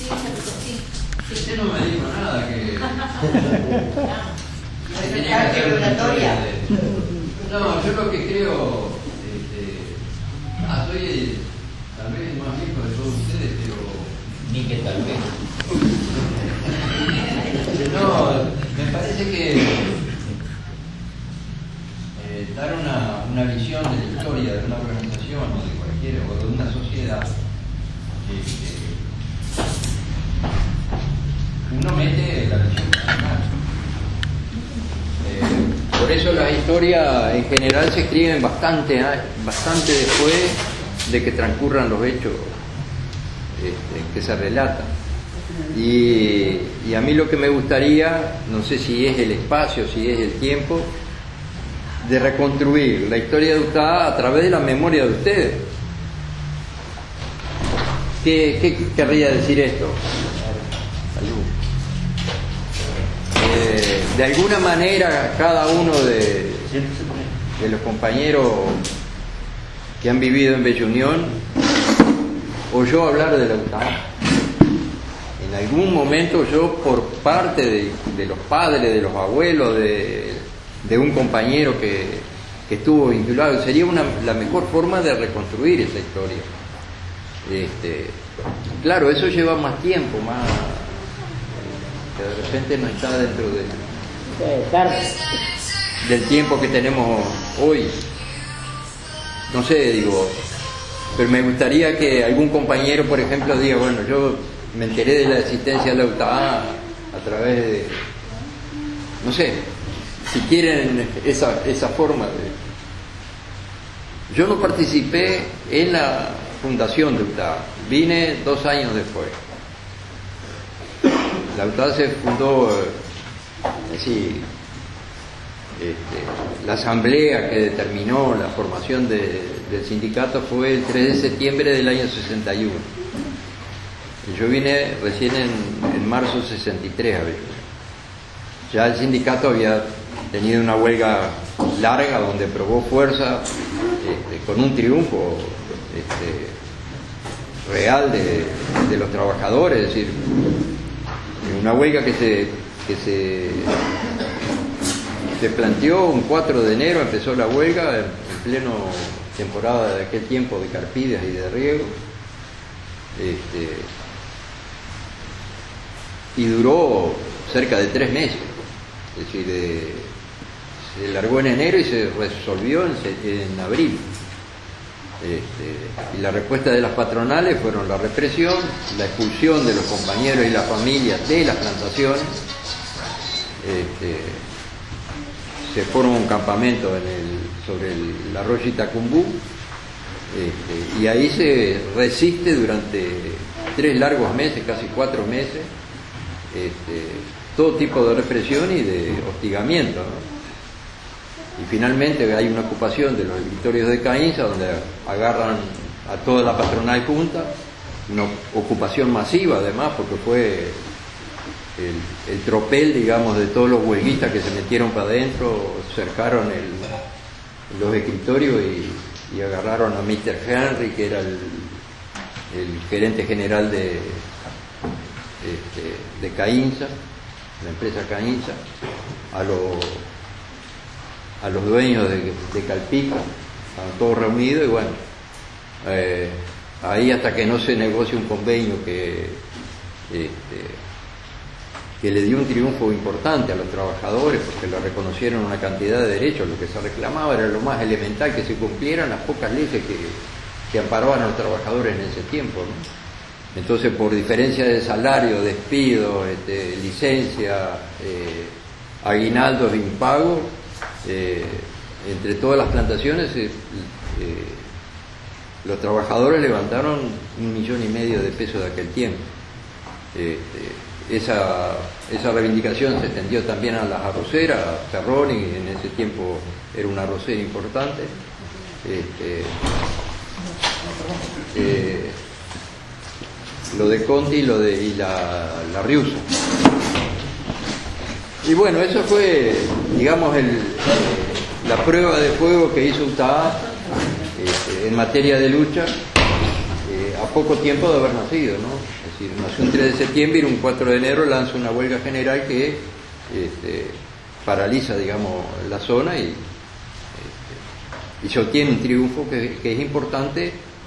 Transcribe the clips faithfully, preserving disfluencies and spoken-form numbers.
Sí, sí. Usted no me dijo nada que... ¿Es carta regulatoria? No, yo lo que creo... Este, ah, soy el, tal vez el más viejo de todos ustedes, pero... Ni que tal vez. No, me parece que eh, dar una, una visión de la historia de una organización o de cualquier, o de una sociedad, este, uno mete la visión personal. Eh, por eso las historias en general se escriben bastante, bastante después de que transcurran los hechos este, que se relatan. Y, y a mí lo que me gustaría, no sé si es el espacio, si es el tiempo, de reconstruir la historia de Utah a través de la memoria de ustedes. ¿Qué, qué querría decir esto? Salud. Eh, de alguna manera cada uno de, de los compañeros que han vivido en Bella Unión oyó hablar de la Utah. En algún momento yo, por parte de, de los padres, de los abuelos, de, de un compañero que, que estuvo vinculado, sería una, la mejor forma de reconstruir esa historia. Este, claro, eso lleva más tiempo, más que de repente no está dentro de, del tiempo que tenemos hoy. No sé, digo, pero me gustaría que algún compañero, por ejemplo, diga, bueno, yo me enteré de la existencia de la Utah a través de, no sé, si quieren esa, esa forma de... Yo no participé en la fundación de Utah, vine dos años después. La Utah se fundó, así, este, la asamblea que determinó la formación de, del sindicato fue el tres de septiembre del año sesenta y uno. Yo vine recién en, en marzo sesenta y tres a ver. Ya el sindicato había tenido una huelga larga donde probó fuerza este, con un triunfo este, real de, de los trabajadores, es decir, una huelga que se, que se, se planteó un cuatro de enero, empezó la huelga en pleno temporada de aquel tiempo de carpidas y de riego. Este, y duró cerca de tres meses, es decir, de, se largó en enero y se resolvió en, en abril. Este, y la respuesta de las patronales fueron la represión, la expulsión de los compañeros y las familias de las plantaciones. Este, se formó un campamento en el, sobre el arroyo Itacumbú, este, y ahí se resiste durante tres largos meses, casi cuatro meses, este, todo tipo de represión y de hostigamiento, ¿no? Y finalmente hay una ocupación de los escritorios de Caínza, donde agarran a toda la patronal junta, una ocupación masiva además, porque fue el, el tropel, digamos, de todos los huelguistas que se metieron para adentro, cercaron el, los escritorios y, y agarraron a mister Henry, que era el, el gerente general de, este, de Caínza, la empresa Caínza, a los a los dueños de, de Calpica, estaban todos reunidos y bueno, eh, ahí hasta que no se negocie un convenio que, este, que le dio un triunfo importante a los trabajadores, porque le reconocieron una cantidad de derechos, lo que se reclamaba era lo más elemental, que se cumplieran las pocas leyes que, que amparaban a los trabajadores en ese tiempo, ¿no? Entonces, por diferencia de salario, despido, este, licencia, eh, aguinaldos impagos, Eh, entre todas las plantaciones eh, eh, los trabajadores levantaron un millón y medio de pesos de aquel tiempo. Eh, eh, esa, esa reivindicación se extendió también a las arroceras, a Cerroni, en ese tiempo era una arrocera importante. Este, eh, lo de Conti y, lo de, y la, la Riusa. Y bueno, eso fue, digamos, el, la prueba de fuego que hizo Utah este, en materia de lucha, eh, a poco tiempo de haber nacido, ¿no? Es decir, nació un tres de septiembre y un cuatro de enero lanza una huelga general que este, paraliza, digamos, la zona y, este, y se obtiene un triunfo que, que es importante.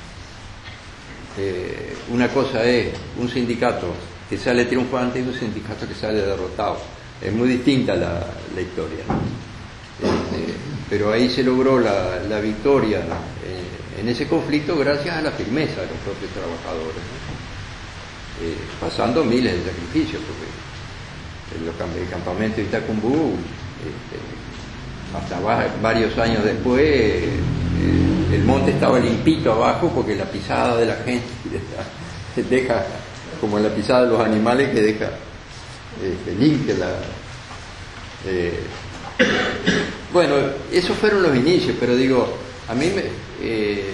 Eh, una cosa es un sindicato que sale triunfante y un sindicato que sale derrotado. Es muy distinta la, la historia, ¿no? Este, pero ahí se logró la, la victoria eh, en ese conflicto gracias a la firmeza de los propios trabajadores, ¿no? Eh, pasando miles de sacrificios, porque el, el campamento de Itacumbú, este, hasta va, varios años después, eh, el monte estaba limpito abajo porque la pisada de la gente deja, como la pisada de los animales, que deja este, limpia la... Eh, bueno, esos fueron los inicios, pero digo, a mí me... Eh,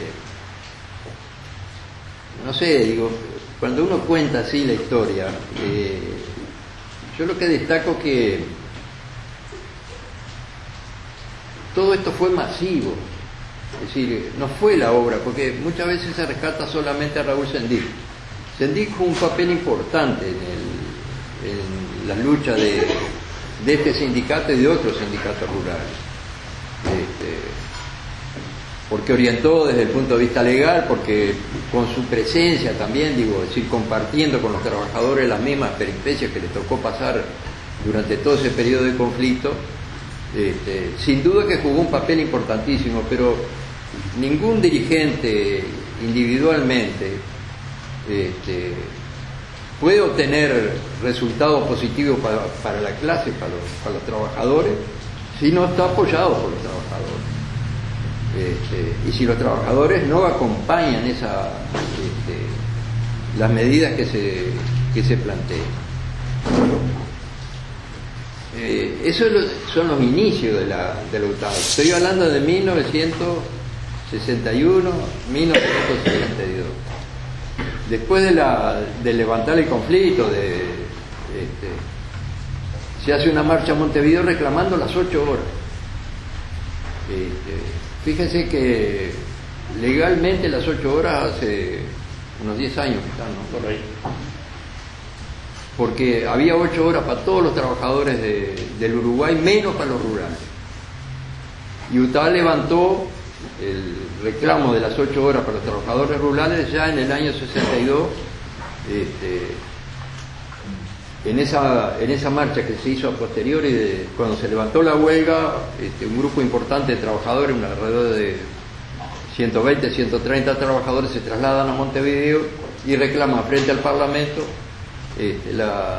no sé, digo, cuando uno cuenta así la historia, eh, yo lo que destaco que todo esto fue masivo, es decir, no fue la obra, porque muchas veces se rescata solamente a Raúl Sendic. Sendic jugó un papel importante en, el, en la lucha de, de este sindicato y de otros sindicatos rurales, este, porque orientó desde el punto de vista legal, porque con su presencia también, digo, es decir, compartiendo con los trabajadores las mismas peripecias que les tocó pasar durante todo ese periodo de conflicto, este, sin duda que jugó un papel importantísimo, pero ningún dirigente individualmente este, puede obtener resultados positivos para, para la clase, para los, para los trabajadores, si no está apoyado por los trabajadores. Este, y si los trabajadores no acompañan esa, este, las medidas que se, que se plantean. Eh, esos son los inicios de la, de la U T A D. Estoy hablando de mil novecientos sesenta y uno, mil novecientos sesenta y dos. Después de, la, de levantar el conflicto, de, este, se hace una marcha a Montevideo reclamando las ocho horas. Este, fíjense que legalmente las ocho horas hace unos diez años que están, ¿no? Por ahí. Porque había ocho horas para todos los trabajadores de, del Uruguay, menos para los rurales. Y U T A levantó el reclamo de las ocho horas para los trabajadores rurales ya en el año sesenta y dos, este, en esa en esa marcha que se hizo a posteriori, de, cuando se levantó la huelga, este, un grupo importante de trabajadores, un alrededor de ciento veinte, ciento treinta trabajadores, se trasladan a Montevideo y reclaman frente al Parlamento este, la,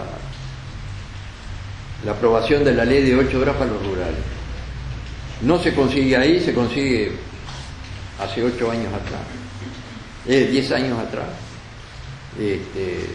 la aprobación de la ley de ocho horas para los rurales. No se consigue ahí, se consigue hace ocho años atrás, eh, diez años atrás. Este,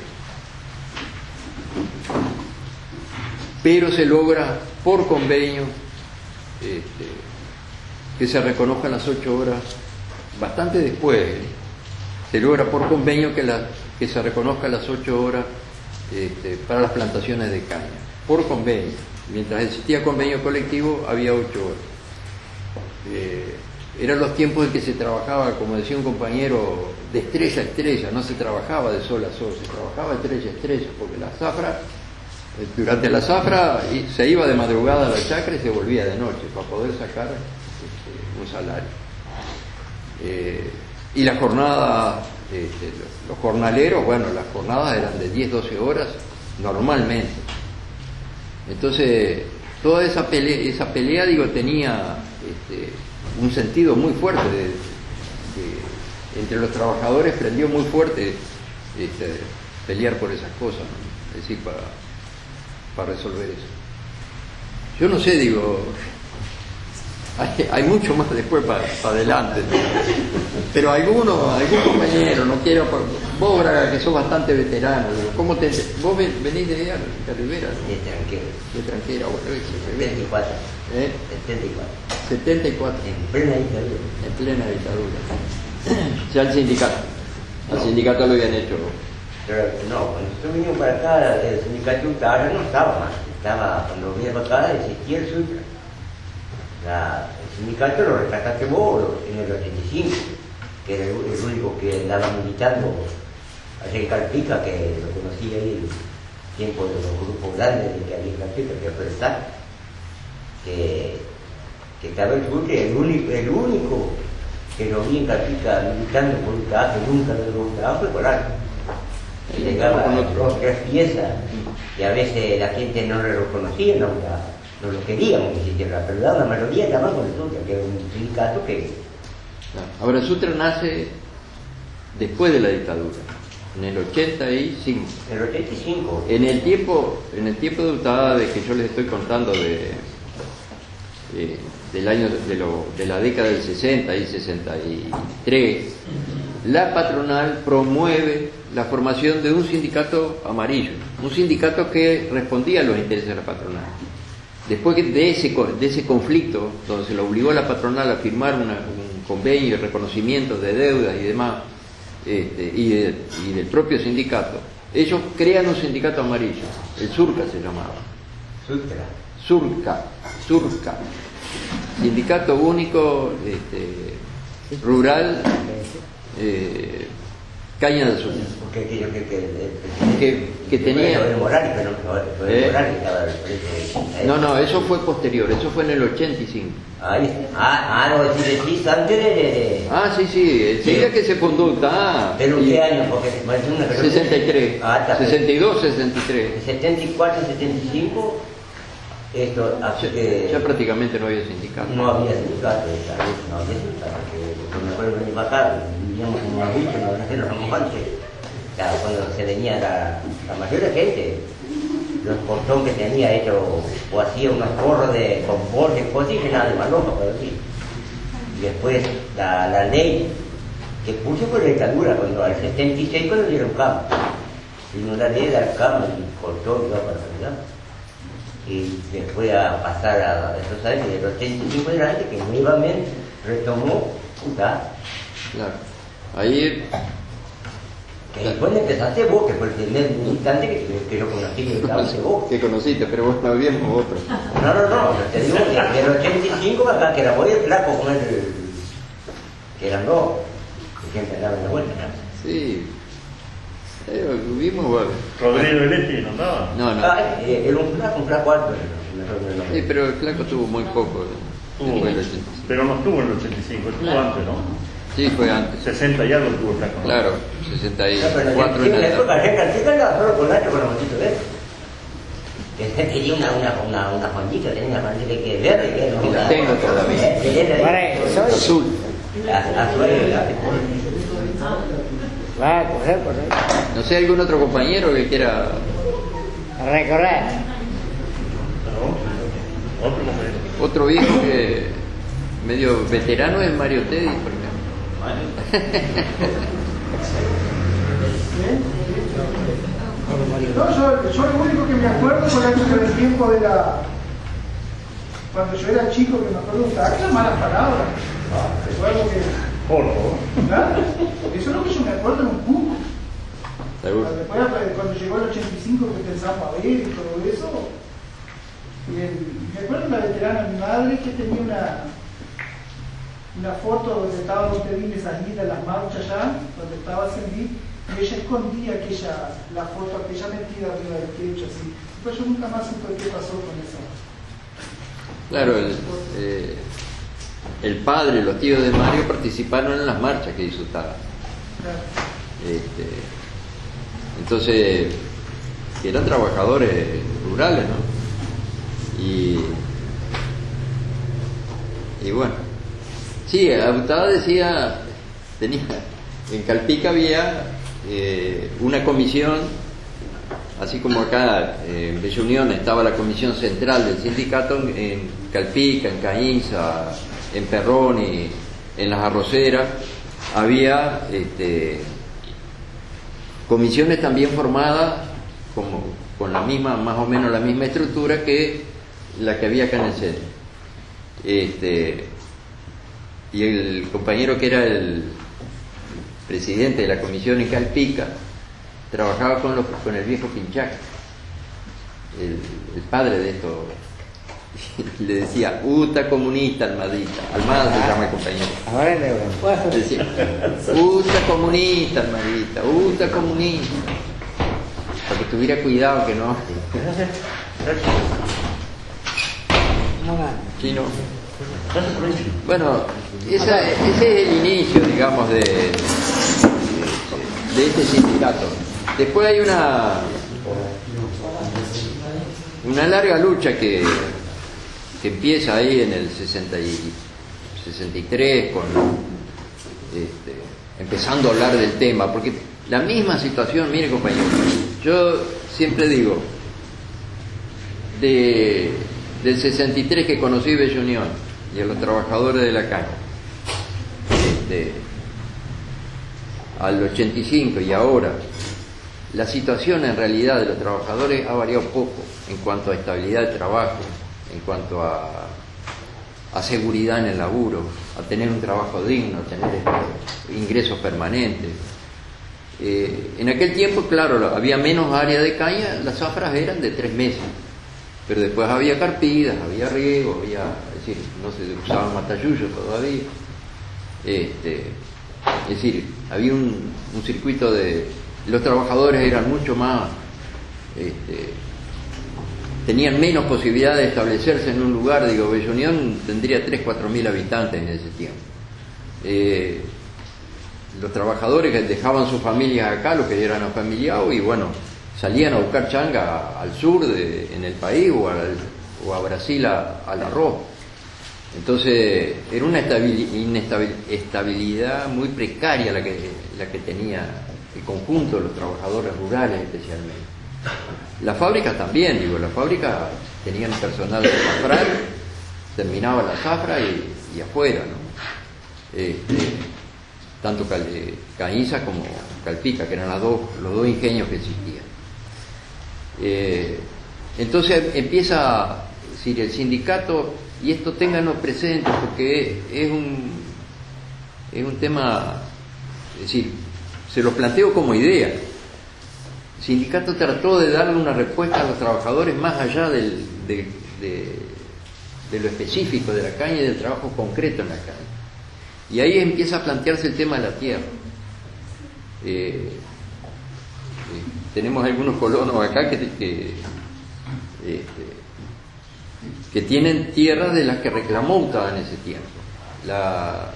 pero se logra por convenio este, que se reconozcan las ocho horas bastante después, ¿eh? Se logra por convenio que, la, que se reconozcan las ocho horas este, para las plantaciones de caña, por convenio. Mientras existía convenio colectivo había ocho horas. Eh, eran los tiempos en que se trabajaba, como decía un compañero, de estrella a estrella, no se trabajaba de sol a sol, se trabajaba de estrella a estrella, porque la zafra, durante la zafra se iba de madrugada a la chacra y se volvía de noche para poder sacar este, un salario. Eh, y la jornada, este, los jornaleros, bueno, las jornadas eran de diez, doce horas normalmente. Entonces, toda esa pelea, esa pelea digo, tenía este, un sentido muy fuerte de, de, entre los trabajadores, prendió muy fuerte este, pelear por esas cosas, ¿no? Es decir, para, para resolver eso. Yo no sé, digo, hay, hay mucho más después para, para adelante, ¿no? Pero algunos, algún compañero, no quiero, vos Braga, que sos bastante veterano, digo, ¿cómo te, vos venís de, de Rivera, ¿no? De tranquilo. De tranquera, bueno, setenta y cuatro. ¿Eh? setenta y cuatro. setenta y cuatro. En plena dictadura. En plena dictadura. Ya el sindicato. Al sindicato lo habían hecho. Pero no, cuando nosotros vinimos para acá, el sindicato U T A no estaba más. Estaba, cuando venía para acá, existía el Sutra. La, el sindicato lo rescataste vos en el ochenta y cinco, que era el, el único que andaba militando allá en Calpica, que lo conocí ahí el tiempo de los grupos grandes que había en Calpica, que fue el S A C, que, que estaba el Sucre, el único, el único que lo vi en Calpica militando por un trabajo, nunca lo vi un trabajo, fue Coral. Y llegaba con dos, tres piezas, y a veces la gente no lo reconocía, no, no lo queríamos ni siquiera, pero la mayoría estaba con el Sutra, que era un sindicato que... Ahora, Sutra nace después de la dictadura, en el ochenta y cinco. En el ochenta y cinco. En el tiempo, en el tiempo de Utada, de que yo les estoy contando de, eh, del año de, lo, de la década del sesenta y sesenta y tres, la patronal promueve la formación de un sindicato amarillo, un sindicato que respondía a los intereses de la patronal. Después de ese, de ese conflicto, donde se le obligó a la patronal a firmar una, un convenio de reconocimiento de deudas y demás, este, y, de, y del propio sindicato, ellos crean un sindicato amarillo, el Surca se llamaba. Sutra. Surca, Surca, Sindicato Único este, Rural eh, Caña del Sur. Porque aquello que, que, que, que tenía... Lo de Morales, pero no, lo de ¿Eh? Morales estaba al frente. No, no, eso fue posterior, eso fue en el ochenta y cinco. Ahí, ah, ah, no, si decís antes de... de... Ah, sí, sí, el día que se fundó Utah. ¿Pero qué año? Porque me parece una... sesenta y tres, Ah, está. sesenta y dos, sesenta y tres. setenta y cuatro, setenta y cinco, esto, así Ya, que... ya prácticamente no había sindicato. No había sindicato, ¿sabes? No había sindicato, porque me acuerdo venir para acá, veníamos como adultos, no nos éramos antes. O sea, cuando se venía la, la mayoría de gente, los portón que tenía hecho, o hacía unos forros de confort, y cosas, y nada de maloja, por así. Y después la, la ley que puso por la dictadura, cuando al setenta y seis cuando dieron campo. Vino la ley de dar campo y cortó y iba para allá. Y después a pasar a esos años del ochenta y cinco adelante, que nuevamente retomó Utah. Claro. Ahí. Que después empezaste vos, que fue el primer militante que, que yo conocí, que estabas vos. Que conociste, pero vos no habíamos otro. No, no, no, te digo que del ochenta y cinco acá, que era vos y el flaco con el. Que eran dos, que siempre andaban en la vuelta, ¿no? Sí. Eh, vimos, bueno. Rodrigo Eletti no andaba. No, no. Ah, eh, era un flaco, un flaco alto. No, no, no, Sí, pero el flaco tuvo muy poco. Tuvo, Después del ochenta y cinco. pero no estuvo en el ochenta y cinco, estuvo antes, ¿no? Sí, fue antes. sesenta y algo tuvo el flaco, ¿no? Claro, sesenta y No, pero cuatro en en la época, el. allá en Calcica andaba solo con Nacho, con los mochitos verdes. Que tenía una, una, una, una joyita, tenía una joyita que es verde, que era Y la tengo todavía. Azul. Azul. Va a coger por ahí. No sé, algún otro compañero que quiera. A recorrer. ¿No? Otro compañero. Otro viejo que medio veterano es Mario Teddy, por ejemplo. No, yo, yo lo único que me acuerdo fue la época del tiempo de la... Cuando yo era chico, que me acuerdo de usar las malas palabras. Recuerdo que... Corto. ¿verdad? Eso es lo que yo me acuerdo en un poco. Seguro. Después, cuando llegó el ochenta y cinco, que pensamos a ver y todo eso. Y el, me acuerdo de una veterana de mi madre que tenía una, una foto donde estaba Montevideo y salida en las marchas allá, donde estaba ascendí, y ella escondía aquella, la foto, aquella metida arriba del techo, así. Pues yo nunca más supe qué pasó con eso. Claro, el, eh, el padre y los tíos de Mario participaron en las marchas que hizo Utah. Claro. Este, entonces, eran trabajadores rurales, ¿no? Y, y bueno, sí, Utah decía, tenía, en Calpica había eh, una comisión, así como acá eh, en Bella Unión estaba la comisión central del sindicato, en Calpica, en Caínza, en Perrón y en las Arroceras, había este, comisiones también formadas como, con la misma, más o menos la misma estructura que la que había acá en el centro. Este, y el compañero que era el presidente de la comisión en Calpica trabajaba con, los, con el viejo Pinchac, el, el padre de estos Y le decía, Uta comunista, Almadita. Almada se llama el compañero. Ahora le voy. Decía, Uta comunista, Almadita, Uta comunista. Para que tuviera cuidado que no. Sí, no. Bueno, esa, ese es el inicio, digamos, de, de este sindicato. Después hay una una larga lucha que, que empieza ahí en el sesenta y, sesenta y tres, con, este, empezando a hablar del tema, porque la misma situación, mire compañero, yo siempre digo, de, del sesenta y tres que conocí Bella Unión y a los trabajadores de la caña, este, al ochenta y cinco y ahora, la situación en realidad de los trabajadores ha variado poco en cuanto a estabilidad de trabajo, en cuanto a, a seguridad en el laburo, a tener un trabajo digno, a tener ingresos permanentes. Eh, en aquel tiempo, claro, había menos área de caña, las zafras eran de tres meses, pero después había carpidas, había riego, había, es decir, no se usaban matallullos todavía. Este, es decir, había un, un circuito de... Los trabajadores eran mucho más... Este, tenían menos posibilidad de establecerse en un lugar. Digo, Bella Unión tendría tres, cuatro mil habitantes en ese tiempo. Eh, los trabajadores que dejaban sus familias acá, los que eran afamiliados, y bueno, salían a buscar changa al sur de, en el país o, al, o a Brasil a, al arroz. Entonces era una estabilidad muy precaria la que, la que tenía el conjunto de los trabajadores rurales especialmente. Las fábricas también, digo, las fábricas tenían personal de zafrar, terminaba la zafra y, y afuera, ¿no? Este, tanto Cal, Cañiza como Calpica, que eran las dos, los dos ingenios que existían. Eh, entonces empieza, es decir, el sindicato, y esto ténganlo presente porque es un, es un tema, es decir, se lo planteo como idea. El sindicato trató de darle una respuesta a los trabajadores más allá del, de, de, de lo específico de la caña y del trabajo concreto en la caña. Y ahí empieza a plantearse el tema de la tierra. Eh, eh, tenemos algunos colonos acá que, que, este, que tienen tierras de las que reclamó Uta en ese tiempo. La,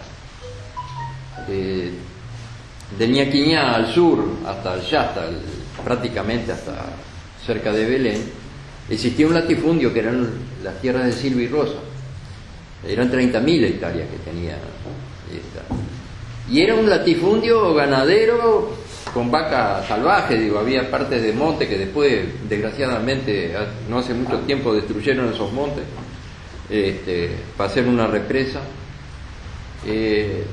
eh, de Ñaquiñá al sur, hasta allá, hasta el, prácticamente hasta cerca de Belén, existía un latifundio que eran las tierras de Silva y Rosa. Eran treinta mil hectáreas que tenía esta. Y era un latifundio ganadero con vaca salvaje, digo, había partes de monte que después, desgraciadamente, no hace mucho tiempo destruyeron esos montes este, para hacer una represa. Eh,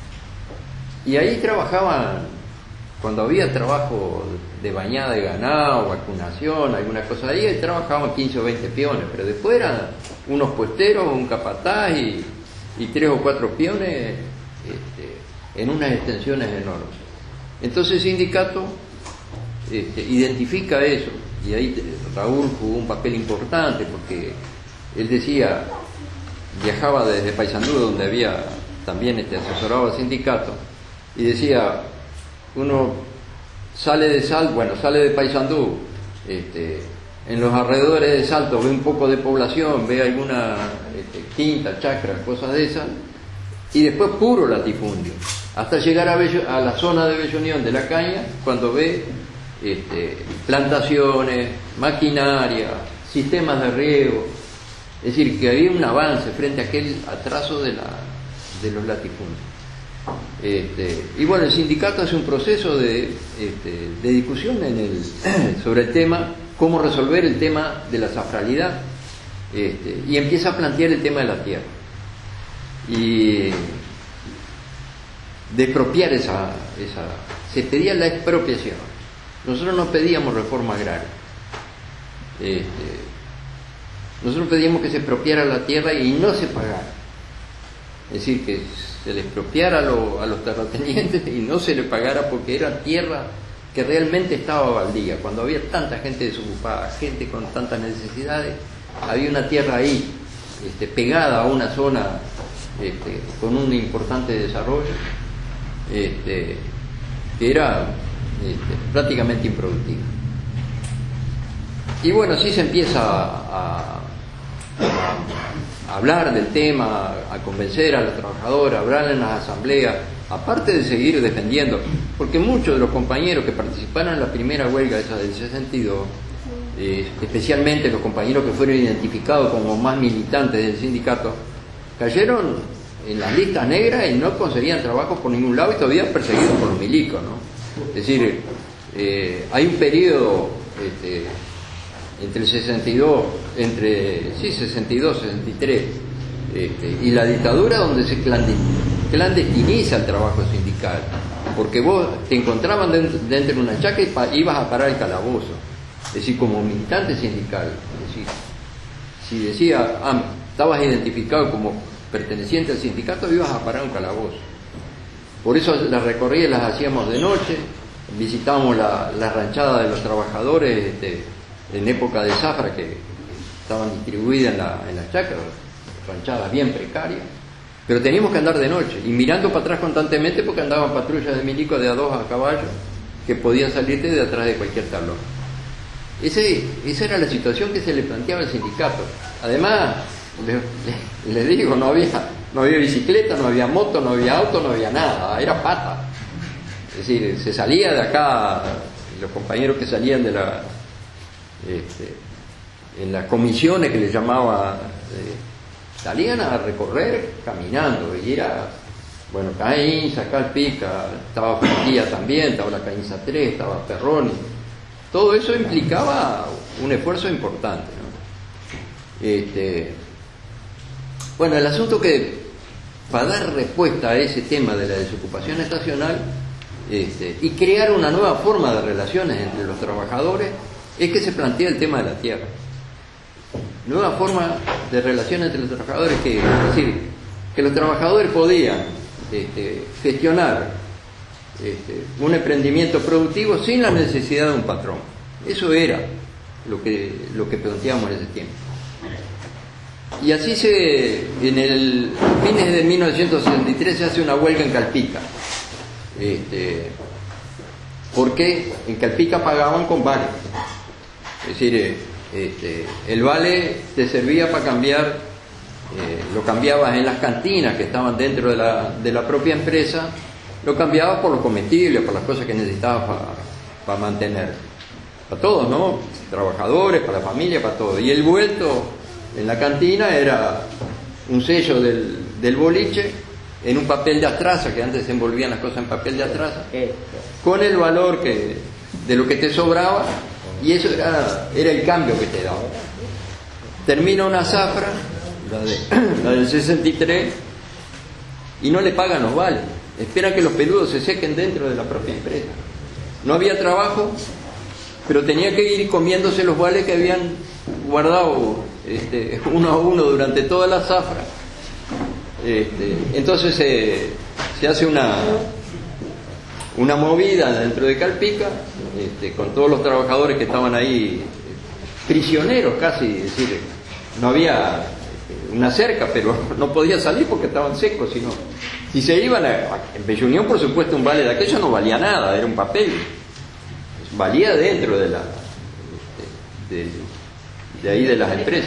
y ahí trabajaban, cuando había trabajo de bañada de ganado, vacunación, alguna cosa ahí, ahí trabajaban quince o veinte peones, pero después eran unos puesteros, un capataz y, y tres o cuatro peones este, en unas extensiones enormes. Entonces el sindicato este, identifica eso, y ahí Raúl jugó un papel importante porque él decía, viajaba desde Paysandú, donde había también este, asesorado al sindicato, y decía, uno sale de Salto, bueno, sale de Paysandú, este, en los alrededores de Salto ve un poco de población, ve alguna este, quinta, chacra, cosas de esas, y después puro latifundio, hasta llegar a, Bello, a la zona de Bella Unión de la caña, cuando ve este, plantaciones, maquinaria, sistemas de riego, es decir, que había un avance frente a aquel atraso de, la, de los latifundios. Este, y bueno, el sindicato hace un proceso de, este, de discusión en el, sobre el tema, cómo resolver el tema de la zafralidad, este, y empieza a plantear el tema de la tierra y de expropiar esa, esa, se pedía la expropiación. Nosotros no pedíamos reforma agraria, este, nosotros pedíamos que se expropiara la tierra y no se pagara, es decir, que se le expropiara a, lo, a los terratenientes y no se le pagara porque era tierra que realmente estaba baldía. Cuando había tanta gente desocupada, gente con tantas necesidades, había una tierra ahí este, pegada a una zona este, con un importante desarrollo, este, que era este, prácticamente improductiva. Y bueno, así se empieza a, a, a hablar del tema, a convencer a los trabajadores, a hablar en las asambleas, aparte de seguir defendiendo, porque muchos de los compañeros que participaron en la primera huelga esa del sesenta y dos, eh, especialmente los compañeros que fueron identificados como más militantes del sindicato, cayeron en las listas negras y no conseguían trabajo por ningún lado y todavía perseguidos por los milicos, ¿no? Es decir, eh, hay un periodo este, entre el sesenta y dos, entre sí, sesenta y dos, sesenta y tres, este, y la dictadura donde se clandestiniza el trabajo sindical, porque vos te encontraban dentro, dentro de una chaca y pa, ibas a parar el calabozo, es decir, como militante sindical, es decir, si decía, ah, estabas identificado como perteneciente al sindicato, ibas a parar un calabozo. Por eso las recorridas las hacíamos de noche, visitábamos la, la ranchada de los trabajadores este, en época de zafra, que estaban distribuidas en la, en las chacras, ranchadas bien precarias, pero teníamos que andar de noche y mirando para atrás constantemente porque andaban patrullas de milicos de a dos a caballo que podían salirte de atrás de cualquier tablón. Ese, esa era la situación que se le planteaba al sindicato. Además, les le, le digo, no había, no había bicicleta, no había moto, no había auto, no había nada, era pata. Es decir, se salía de acá, los compañeros que salían de la este, en las comisiones que les llamaba, eh, salían a recorrer caminando, y era, bueno, Caínza, Calpica, estaba Fondía también, estaba la Caínza tres, estaba Perroni, todo eso implicaba un esfuerzo importante, ¿no? Este, bueno, el asunto que, para dar respuesta a ese tema de la desocupación estacional, este, y crear una nueva forma de relaciones entre los trabajadores, es que se plantea el tema de la tierra. Nueva forma de relaciones entre los trabajadores, que es decir, que los trabajadores podían este, gestionar este, un emprendimiento productivo sin la necesidad de un patrón. Eso era lo que, lo que planteamos en ese tiempo. Y así se, en el fines de mil novecientos sesenta y tres se hace una huelga en Calpica. Este, porque en Calpica pagaban con vales. Es decir, este, el vale te servía para cambiar, eh, lo cambiabas en las cantinas que estaban dentro de la, de la propia empresa, lo cambiabas por los comestibles, por las cosas que necesitabas para, para mantener. Para todos, ¿no? Trabajadores, para la familia, para todo. Y el vuelto en la cantina era un sello del, del boliche en un papel de astraza, que antes se envolvían las cosas en papel de astraza, con el valor que, de lo que te sobraba, y eso era, era el cambio que te daba. Termina una zafra, la, de, la del sesenta y tres, y no le pagan los vales. Esperan que los peludos se sequen dentro de la propia empresa. No había trabajo, pero tenía que ir comiéndose los vales que habían guardado este, uno a uno durante toda la zafra. Este, entonces se, se hace una una movida dentro de Calpica, este, con todos los trabajadores que estaban ahí prisioneros casi, es decir, no había una cerca, pero no podía salir porque estaban secos, sino si se iban a, en Bella Unión, por supuesto, un vale de aquello no valía nada, era un papel, valía dentro de la de, de, de ahí de las empresas.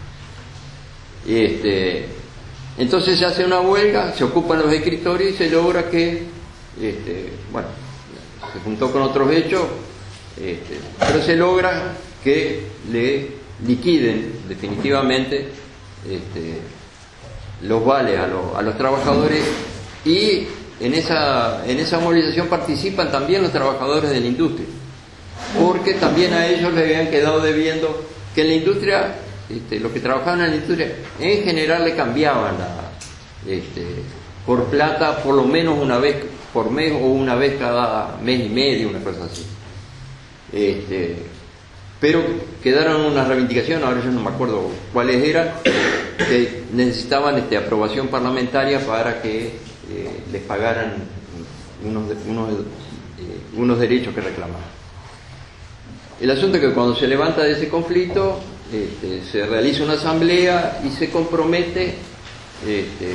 Este, entonces se hace una huelga, se ocupan los escritorios y se logra que, este, bueno, se juntó con otros hechos, este, pero se logra que le liquiden definitivamente este, los vales a, lo, a los trabajadores, y en esa, en esa movilización participan también los trabajadores de la industria, porque también a ellos les habían quedado debiendo, que en la industria, este, los que trabajaban en la industria en general le cambiaban la, este, por plata por lo menos una vez por mes o una vez cada mes y medio, una cosa así. Este, pero quedaron unas reivindicaciones, ahora yo no me acuerdo cuáles eran, que necesitaban este, aprobación parlamentaria para que eh, les pagaran unos, unos, eh, unos derechos que reclamaban. El asunto es que cuando se levanta de ese conflicto, este, se realiza una asamblea y se compromete este,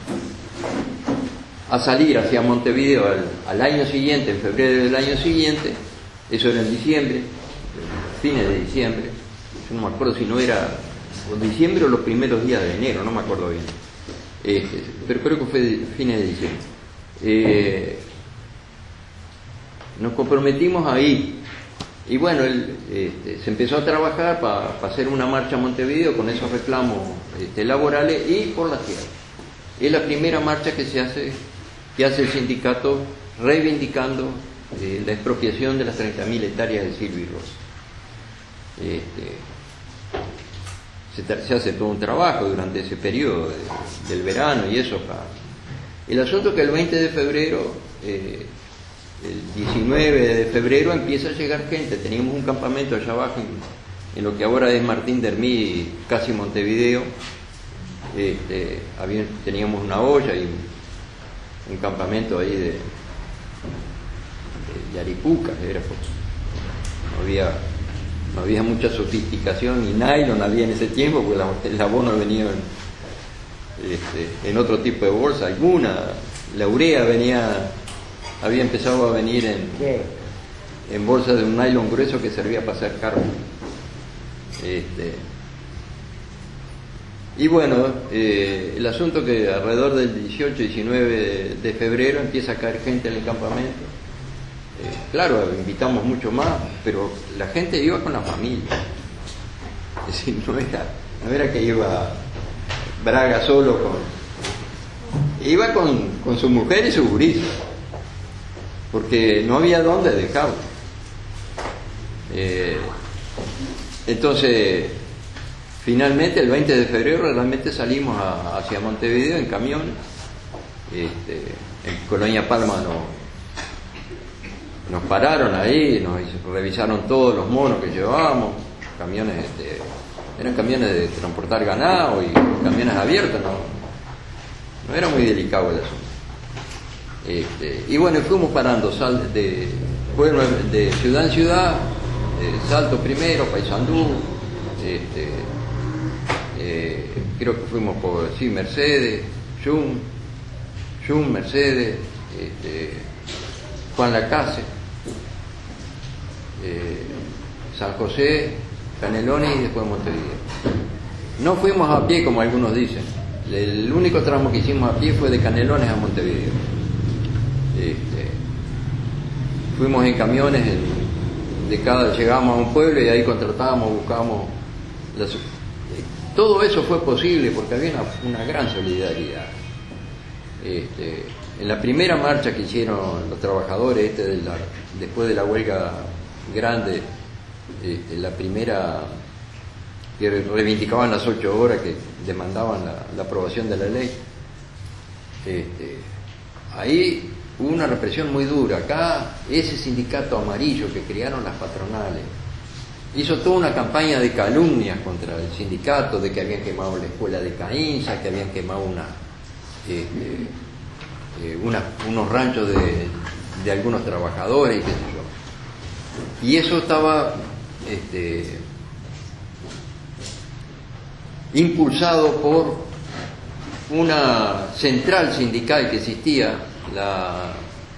a salir hacia Montevideo al, al año siguiente, en febrero del año siguiente. Eso era en diciembre, fines de diciembre. Yo no me acuerdo si no era o diciembre o los primeros días de enero, no me acuerdo bien. Este, pero creo que fue de, fines de diciembre. Eh, nos comprometimos ahí. Y bueno, él, este, se empezó a trabajar para pa hacer una marcha a Montevideo con esos reclamos este, laborales y por la tierra. Es la primera marcha que se hace, que hace el sindicato reivindicando eh, la expropiación de las treinta mil hectáreas de Silva y Rosa. Este, se, se hace todo un trabajo durante ese periodo de, del verano y eso. Pa. El asunto es que el veinte de febrero... Eh, el diecinueve de febrero empieza a llegar gente. Teníamos un campamento allá abajo en, en lo que ahora es Martín de Hermí, casi Montevideo. Este, había, teníamos una olla y un, un campamento ahí de, de, de Aripuca, era pues, no había no había mucha sofisticación ni nylon había en ese tiempo, porque la, el abono venía en, este, en otro tipo de bolsa, alguna, la urea venía había empezado a venir en, en bolsa de un nylon grueso que servía para hacer carbón. Este, y bueno, eh, el asunto que alrededor del dieciocho diecinueve de febrero empieza a caer gente en el campamento. Eh, claro, invitamos mucho más, pero la gente iba con la familia. Es decir, no era, no era que iba Braga solo con... Iba con, con su mujer y su gurisa, porque no había dónde dejarlo. Eh, entonces, finalmente el veinte de febrero realmente salimos a, hacia Montevideo en camiones. Este, en Colonia Palma nos, nos pararon ahí, nos revisaron todos los monos que llevábamos, camiones, este, eran camiones de transportar ganado y camiones abiertos, no, no era muy delicado el asunto. Este, y bueno, fuimos parando sal, de, bueno, de ciudad en ciudad, eh, Salto primero, Paysandú, este, eh, creo que fuimos por sí, Mercedes, Yum, Yum, Mercedes, este, Juan Lacase, eh, San José, Canelones y después Montevideo. No fuimos a pie como algunos dicen, el único tramo que hicimos a pie fue de Canelones a Montevideo. Este, fuimos en camiones en, de cada, llegábamos a un pueblo y ahí contratábamos, buscábamos las, todo eso fue posible porque había una, una gran solidaridad. Este, en la primera marcha que hicieron los trabajadores este de la, después de la huelga grande, este, la primera que reivindicaban las ocho horas, que demandaban la, la aprobación de la ley, este, ahí hubo una represión muy dura. Acá ese sindicato amarillo que crearon las patronales hizo toda una campaña de calumnias contra el sindicato, de que habían quemado la escuela de Caínza, que habían quemado una, este, eh, una, unos ranchos de, de algunos trabajadores y qué sé yo. Y eso estaba este, impulsado por una central sindical que existía, la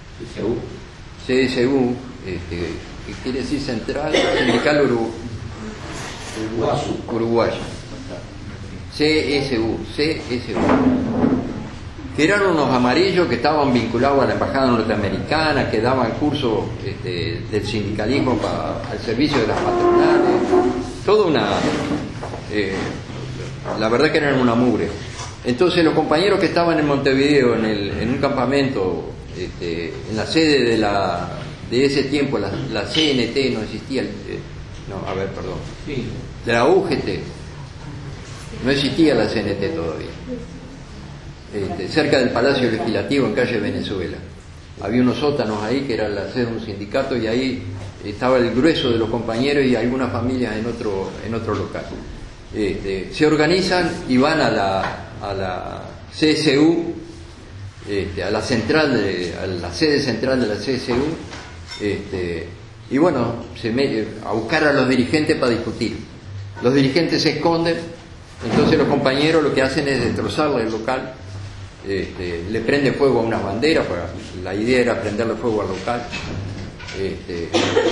C S U, este, que quiere decir Central Sindical Uru, Uruguaya, C S U, C S U, que eran unos amarillos que estaban vinculados a la embajada norteamericana, que daban cursos este, del sindicalismo para, al servicio de las patronales, toda una, eh, la verdad que eran una mugre. Entonces los compañeros que estaban en Montevideo en, el, en un campamento, este, en la sede de la de ese tiempo, la, la C N T, no existía, el, eh, no, a ver, perdón, sí, de la U G T, no existía la C N T todavía, este, cerca del Palacio Legislativo en calle Venezuela. Había unos sótanos ahí que era la sede de un sindicato y ahí estaba el grueso de los compañeros y algunas familias en otro, en otro local. Este, se organizan y van a la a la C S U, este, a la central de, a la sede central de la C S U, este, y bueno, se me, a buscar a los dirigentes para discutir. los dirigentes se esconden, entonces los compañeros lo que hacen es destrozarle el local, este, le prende fuego a unas banderas, la idea era prenderle fuego al local, este,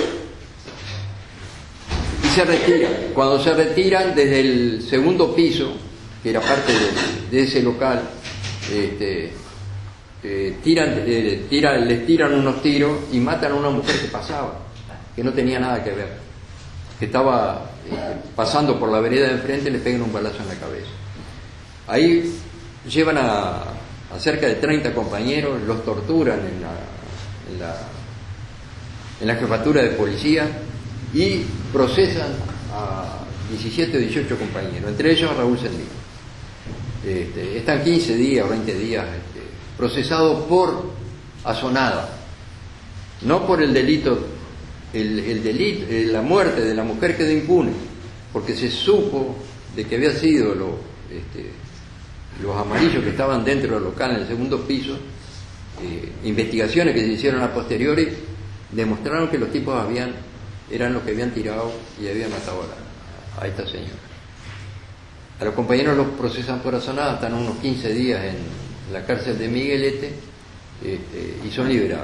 y se retiran. Cuando se retiran desde el segundo piso, que era parte de, de ese local, este, eh, tiran, eh, tiran, les tiran unos tiros y matan a una mujer que pasaba, que no tenía nada que ver, que estaba eh, pasando por la vereda de enfrente, le pegan un balazo en la cabeza. Ahí llevan a, a cerca de treinta compañeros, los torturan en la, en la, en la jefatura de policía y procesan a diecisiete o dieciocho compañeros, entre ellos a Raúl Sendino. Este, están quince días o veinte días este, procesados por asonada, no por el delito, el, el delito, la muerte de la mujer quedó impune, porque se supo de que había sido lo, este, los amarillos que estaban dentro del local en el segundo piso. Eh, investigaciones que se hicieron a posteriori demostraron que los tipos habían eran los que habían tirado y habían matado a, a esta señora. A los compañeros los procesan por asonada, están unos quince días en la cárcel de Miguelete este, y son liberados.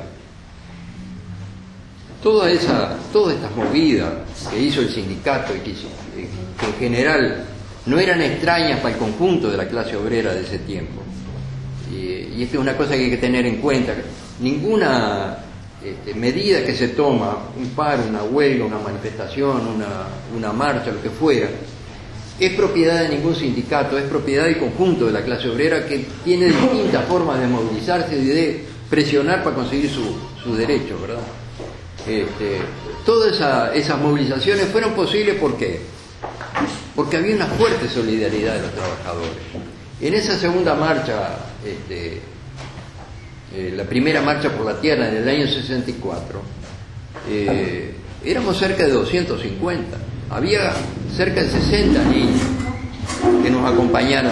Toda esa, todas estas movidas que hizo el sindicato y que, que en general no eran extrañas para el conjunto de la clase obrera de ese tiempo. Y, y esto es una cosa que hay que tener en cuenta. Ninguna este, medida que se toma, un paro, una huelga, una manifestación, una, una marcha, lo que fuera, es propiedad de ningún sindicato, es propiedad del conjunto de la clase obrera, que tiene distintas formas de movilizarse y de presionar para conseguir su, su derecho, ¿verdad? Este, todas esa, esas movilizaciones fueron posibles ¿por qué? Porque había una fuerte solidaridad de los trabajadores. En esa segunda marcha, este, eh, la primera marcha por la tierra en el año sesenta y cuatro, eh, éramos cerca de doscientos cincuenta. Había cerca de sesenta niños que nos acompañaron.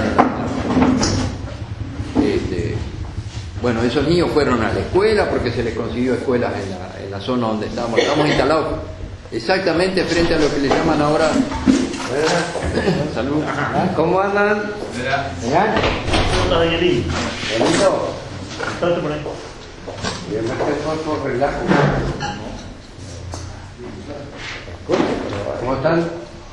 Este, bueno, esos niños fueron a la escuela porque se les consiguió escuelas en la, en la zona donde estamos. Estamos instalados exactamente frente a lo que le llaman ahora. Salud. ¿Cómo andan? Mira. ¿Mirá? ¿Cómo estás, Danielín? ¿Bonito? Estate por ahí. Bien, me quedo por relajo. ¿Cómo están?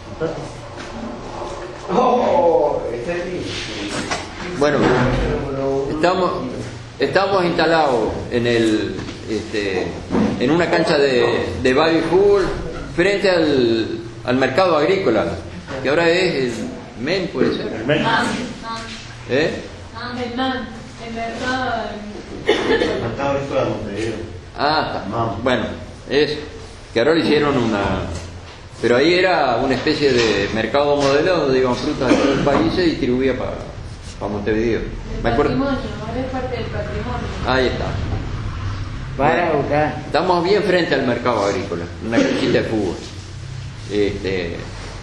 Oh, este es mi- Bueno, estamos, estamos instalados en el, este, en una cancha de, de baby fútbol frente al, al mercado agrícola, que ahora es el M E N, puede ser. El médico. Man, ¿Eh? man, el man, el mercado. Mercado Agrícola de Montevideo. Ah, está. No. Bueno, es que ahora le hicieron una... Pero ahí era una especie de mercado modelo donde iban frutas de todo el país y se distribuía para, para Montevideo. El Me acuerdo. patrimonio, ahora es parte del patrimonio. Ahí está. Para buscar. Estamos bien frente al mercado agrícola, una canchita de fútbol. Este,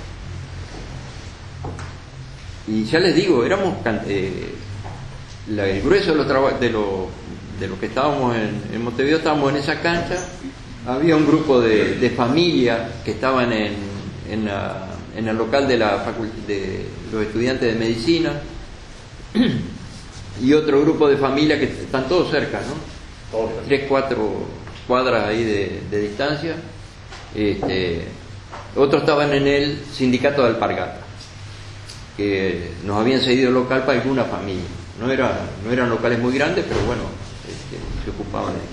y ya les digo, éramos can- eh, la- el grueso de los traba- de los de los que estábamos en, en Montevideo, estábamos en esa cancha. Había un grupo de, de familias que estaban en, en, la- en el local de la facul- de los estudiantes de medicina y otro grupo de familias que están todos cerca, ¿no? Todo. Tres, cuatro cuadras ahí de, de distancia. Este, otros estaban en el sindicato de Alpargata, que nos habían cedido local para alguna familia. No, era, no eran locales muy grandes, pero bueno, este, se ocupaban de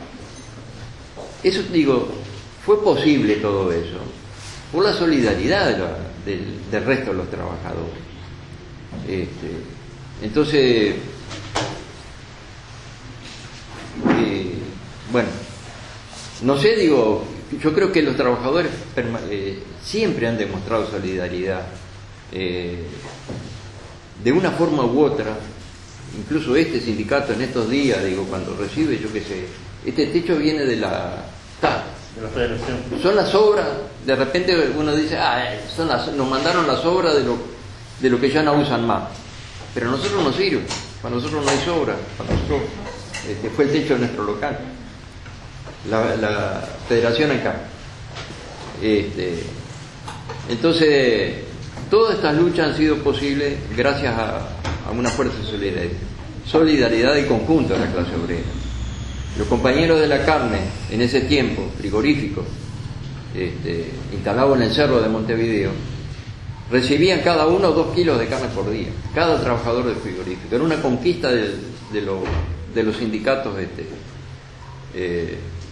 eso. Digo, fue posible todo eso por la solidaridad de la- del, del resto de los trabajadores. Este, entonces, eh, bueno, no sé, digo, yo creo que los trabajadores perma- eh, siempre han demostrado solidaridad, eh, de una forma u otra. Incluso este sindicato en estos días, digo, cuando recibe, yo qué sé, este techo viene de la T A De la federación. son las obras, de repente uno dice, ah, son las, nos mandaron las obras de lo, de lo que ya no usan más. Pero a nosotros no sirve, para nosotros no hay sobra, para nosotros este, fue el techo de nuestro local, la, la Federación acá. Este, Entonces, todas estas luchas han sido posibles gracias a, a una fuerte solidaridad, solidaridad y conjunto de la clase obrera. Los compañeros de la carne, en ese tiempo, frigoríficos, este, instalados en el cerro de Montevideo, recibían cada uno dos kilos de carne por día, cada trabajador del frigorífico. Era una conquista de, de, lo, de los sindicatos este, eh,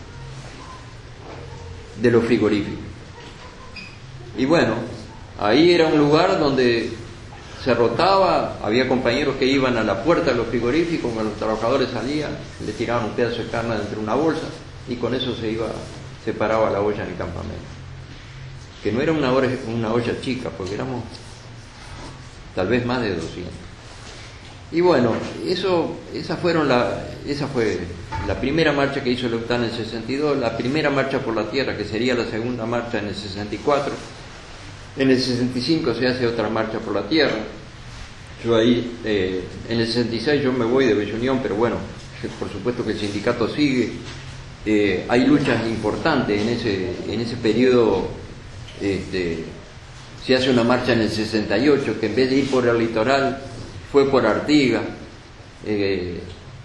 de los frigoríficos. Y bueno, ahí era un lugar donde se rotaba, había compañeros que iban a la puerta de los frigoríficos, cuando los trabajadores salían, les tiraban un pedazo de carne dentro de una bolsa y con eso se iba, se paraba la olla en el campamento. Que no era una olla, una olla chica, porque éramos tal vez más de doscientos. Y bueno, eso, esa, fueron la, esa fue la primera marcha que hizo la U T A en el sesenta y dos, la primera marcha por la tierra, que sería la segunda marcha en el sesenta y cuatro. En el sesenta y cinco se hace otra marcha por la tierra. Yo ahí, eh, en el sesenta y seis yo me voy de Bella Unión, pero bueno, por supuesto que el sindicato sigue. Eh, hay luchas importantes en ese, en ese periodo. Este, se hace una marcha en el sesenta y ocho, que en vez de ir por el litoral, fue por Artigas. Eh,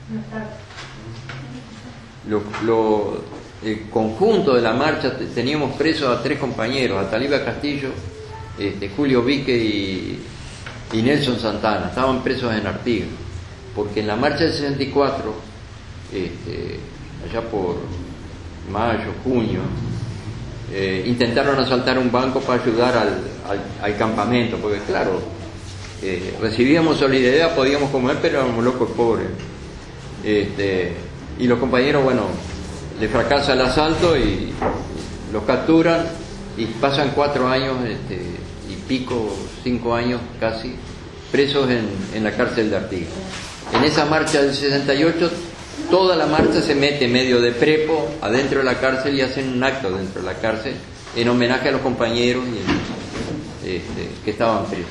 lo, lo, el conjunto de la marcha, teníamos presos a tres compañeros, a Talibia Castillo, este, Julio Vique y, y Nelson Santana. Estaban presos en Artigas, porque en la marcha del sesenta y cuatro, este, allá por mayo, junio, eh, intentaron asaltar un banco para ayudar al, al, al campamento, porque claro, eh, recibíamos solidaridad, podíamos comer, pero éramos locos pobres. Este, y los compañeros, bueno, le fracasa el asalto y los capturan y pasan cuatro años este, y pico, cinco años casi, presos en, en la cárcel de Artigas. En esa marcha del sesenta y ocho, toda la marcha se mete en medio de prepo, adentro de la cárcel, y hacen un acto dentro de la cárcel en homenaje a los compañeros y el, este, que estaban presos.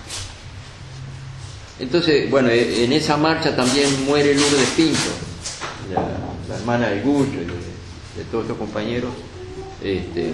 Entonces, bueno, en esa marcha también muere Lourdes Pinto, la, la hermana de Gullo y de, de todos estos compañeros, este,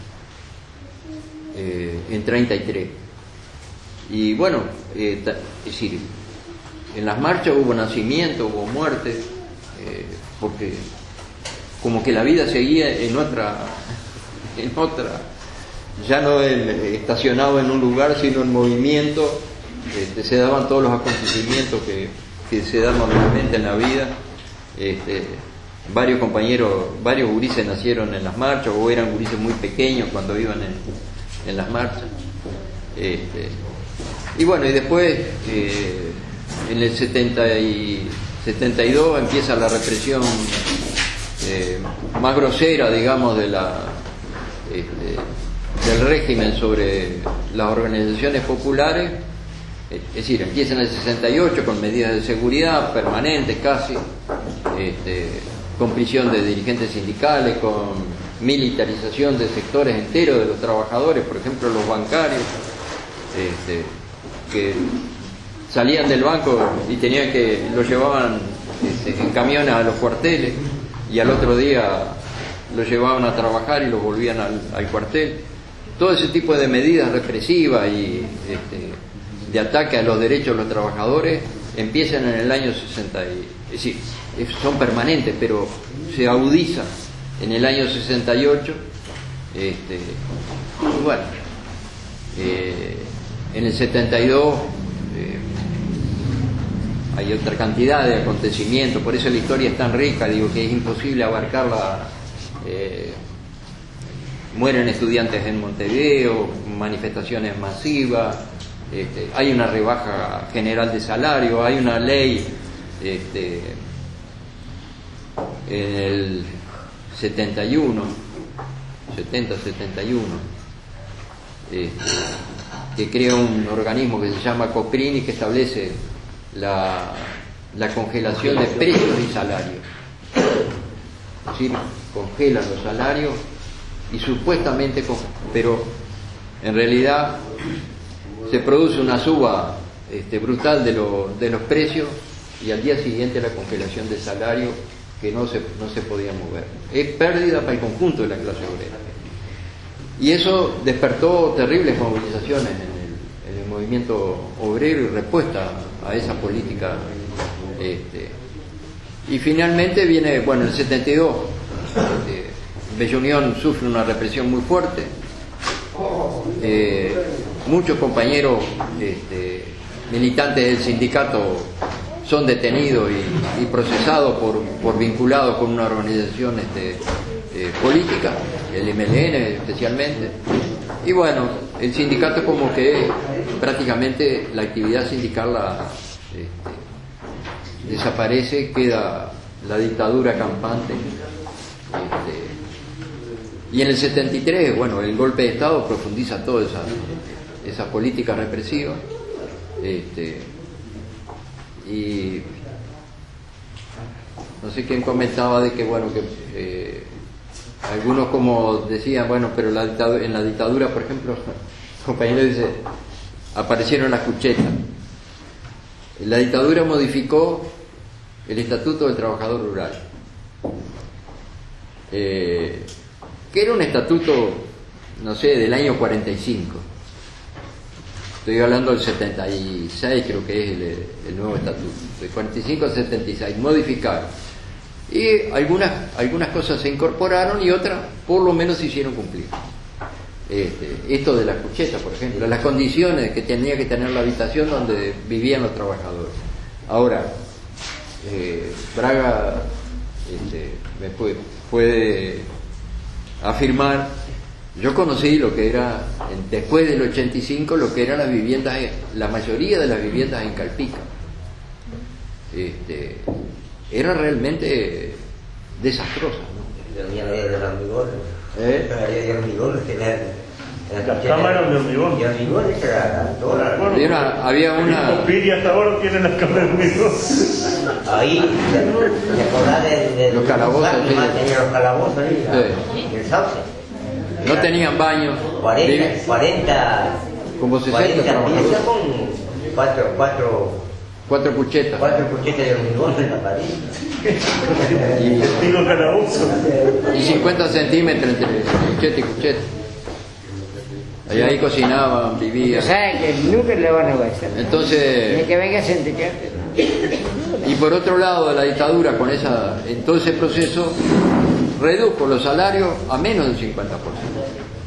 eh, en treinta y tres. Y bueno, eh, ta, es decir, en las marchas hubo nacimiento, hubo muerte, eh, porque como que la vida seguía en otra, en otra, ya no en, estacionado en un lugar, sino en movimiento. Este, se daban todos los acontecimientos que, que se dan normalmente en la vida. Este, varios compañeros, varios gurises nacieron en las marchas, o eran gurises muy pequeños cuando iban en, en las marchas. Este, y bueno, y después eh, en el setenta y, setenta y dos empieza la represión eh, más grosera, digamos, de la, este, del régimen sobre las organizaciones populares. Es decir, empieza en el sesenta y ocho con medidas de seguridad permanentes casi, este, con prisión de dirigentes sindicales, con militarización de sectores enteros de los trabajadores, por ejemplo los bancarios, este, que salían del banco y tenían que, los llevaban este, en camiones a los cuarteles, y al otro día los llevaban a trabajar y los volvían al, al cuartel. Todo ese tipo de medidas represivas y este, de ataque a los derechos de los trabajadores empiezan en el año sesenta. Y, es decir, son permanentes, pero se agudizan en el año sesenta y ocho. Este, y bueno, eh, en el setenta y dos eh, hay otra cantidad de acontecimientos, por eso la historia es tan rica, digo que es imposible abarcarla. Eh, mueren estudiantes en Montevideo, manifestaciones masivas. Este, hay una rebaja general de salario, hay una ley este, en el setenta y uno, setenta, setenta y uno, este, que crea un organismo que se llama COPRIN y que establece la, la congelación de precios y salarios. Es decir, congelan los salarios y supuestamente, pero en realidad se produce una suba este, brutal de, lo, de los precios, y al día siguiente la congelación de salario que no se, no se podía mover. Es pérdida para el conjunto de la clase obrera. Y eso despertó terribles movilizaciones en el, en el movimiento obrero y respuesta a esa política. Este, y finalmente viene, bueno, en el setenta y dos, este, Bella Unión sufre una represión muy fuerte. Eh, muchos compañeros este, militantes del sindicato son detenidos y, y procesados por, por vinculados con una organización este, eh, política, el M L N especialmente. Y bueno, el sindicato como que prácticamente la actividad sindical la, este, desaparece, queda la dictadura campante. Este, y en el setenta y tres, bueno, el golpe de Estado profundiza toda esa, esa política represiva. Este, y no sé quién comentaba de que, bueno, que eh, algunos como decían, bueno, pero la dictadura, en la dictadura, por ejemplo, el compañero dice, aparecieron las cuchetas. La dictadura modificó el Estatuto del Trabajador Rural. Eh, que era un estatuto, no sé, del año cuarenta y cinco. Estoy hablando del setenta y seis, creo que es el, el nuevo estatuto. De cuarenta y cinco al setenta y seis, modificaron. Y algunas, algunas cosas se incorporaron y otras, por lo menos, se hicieron cumplir. Este, esto de las cuchetas, por ejemplo, las condiciones que tenía que tener la habitación donde vivían los trabajadores. Ahora, eh, Braga este, me puede, puede afirmar, yo conocí lo que era, después del ochenta y cinco, lo que eran las viviendas, la mayoría de las viviendas en Calpica. Este, era realmente desastrosa, ¿no? Tenía de hormigón. ¿Eh? De hormigón, Las camas eran de hormigón. De hormigón, esa era toda. Había una, había una... Piri hasta ahora tienen las camas de hormigón. Ahí, ¿te acordás de, de Los calabozos, sí. Tenía los calabozos ahí, Sí. el sauce. No tenían baños. cuarenta, cuarenta, Como sesenta cuarenta trabajadores. piezas con cuatro, cuatro, Cuatro cuchetas. cuatro cuchetas de hormigón en la pared. Y, Estilo calabozo. y cincuenta centímetros entre cucheta y cucheta. Y ahí cocinaban, vivían. ¿Saben que nunca le van a gastar? Ni Entonces, que venga a sentarte. y por otro lado, la dictadura con esa, en todo ese proceso redujo los salarios a menos del cincuenta por ciento.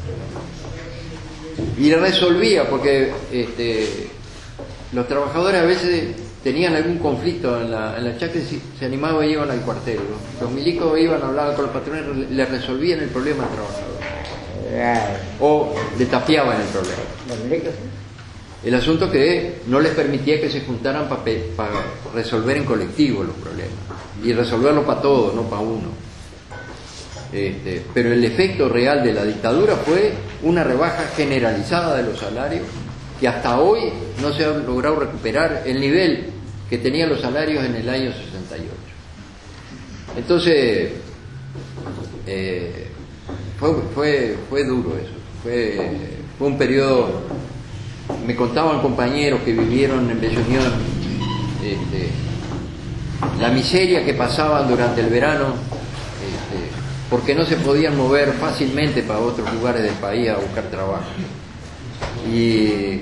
Y resolvía, porque este, los trabajadores a veces tenían algún conflicto en la, en la chacra y se animaban y iban al cuartel. Los, los milicos iban, hablaban con los patrones, le resolvían el problema al trabajador. O le tapiaban el problema. El asunto que no les permitía que se juntaran para pa resolver en colectivo los problemas. Y resolverlo para todos, no para uno. Este, pero el efecto real de la dictadura fue una rebaja generalizada de los salarios que hasta hoy no se ha logrado recuperar el nivel que tenían los salarios en el año sesenta y ocho. Entonces, eh, fue, fue, fue duro eso, fue, fue un periodo, me contaban compañeros que vivieron en Bella Unión, este, la miseria que pasaban durante el verano, este, porque no se podían mover fácilmente para otros lugares del país a buscar trabajo. Y,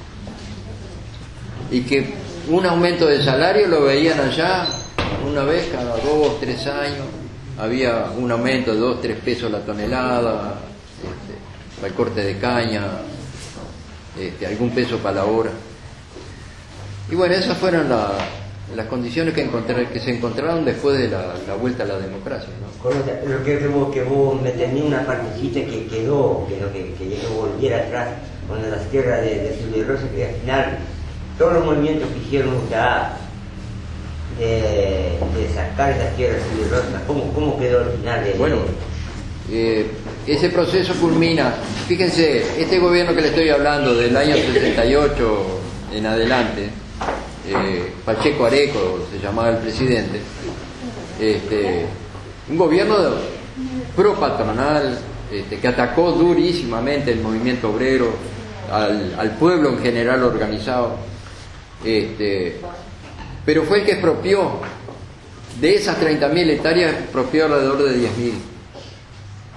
y que un aumento de salario lo veían allá una vez cada dos, tres años, había un aumento de dos, tres pesos la tonelada, este, para el corte de caña, este, algún peso para la hora. Y bueno, esas fueron la, las condiciones que, encontré, que se encontraron después de la, la vuelta a la democracia, ¿no? Lo que, que, vos, que vos me tenías una partecita que quedó, que, que, que yo volviera atrás con las tierras de, de Azul y Rosa, que al final todos los movimientos que hicieron ya de, de sacar esas tierras de Azul y Rosa, ¿cómo, cómo quedó al final? De, bueno, eh, ese proceso culmina, fíjense, este gobierno que le estoy hablando del año sesenta y ocho en adelante, eh, Pacheco Areco se llamaba el presidente, este, un gobierno pro patronal, este, que atacó durísimamente el movimiento obrero, al, al pueblo en general organizado, este, pero fue el que expropió de esas treinta mil hectáreas, expropió alrededor de diez mil.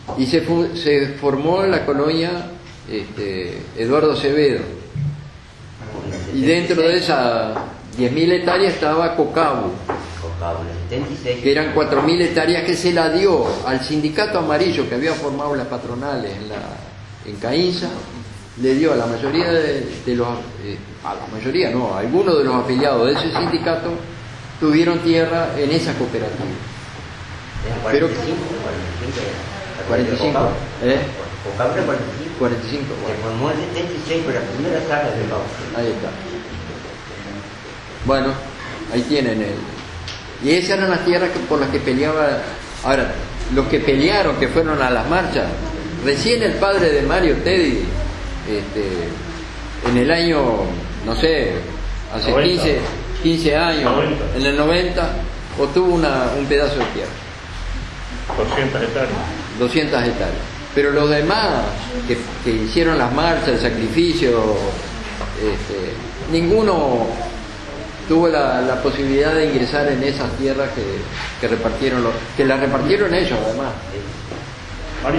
y se, fu- se formó la colonia este, Eduardo Acevedo, y dentro de esas diez mil hectáreas estaba Cocabo, Cocabo, en el setenta y seis. que eran cuatro mil hectáreas que se la dio al sindicato amarillo que había formado las patronales en, la, en Caínza, le dio a la mayoría de, de los, eh, a la mayoría no, a algunos de los afiliados de ese sindicato tuvieron tierra en esa cooperativa. Eran Pero- cuarenta y cinco, cuarenta y cinco. cuarenta y cinco, Cocabo. ¿eh? Cocabo era cuarenta y cinco. cuarenta y cinco, Se bueno, formó en el setenta y seis, pero la primera saga de Cocabo. ahí está. Bueno, ahí tienen el... Y esas eran las tierras que, por las que peleaba. Ahora, los que pelearon, que fueron a las marchas, recién el padre de Mario Teddy, este, en el año, no sé, hace noventa. quince, quince años, noventa. en el noventa, obtuvo una, un pedazo de tierra, doscientas hectáreas. doscientas hectáreas. Pero los demás que, que hicieron las marchas, el sacrificio, este, ninguno tuvo la, la posibilidad de ingresar en esas tierras que, que repartieron los, que las repartieron ellos además. Mario,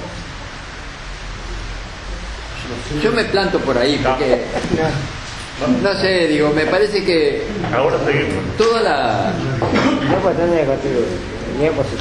Este, yo me planto por ahí porque no sé, digo, me parece que ahora seguimos. toda la No, pues no es negativo. Ni es positivo.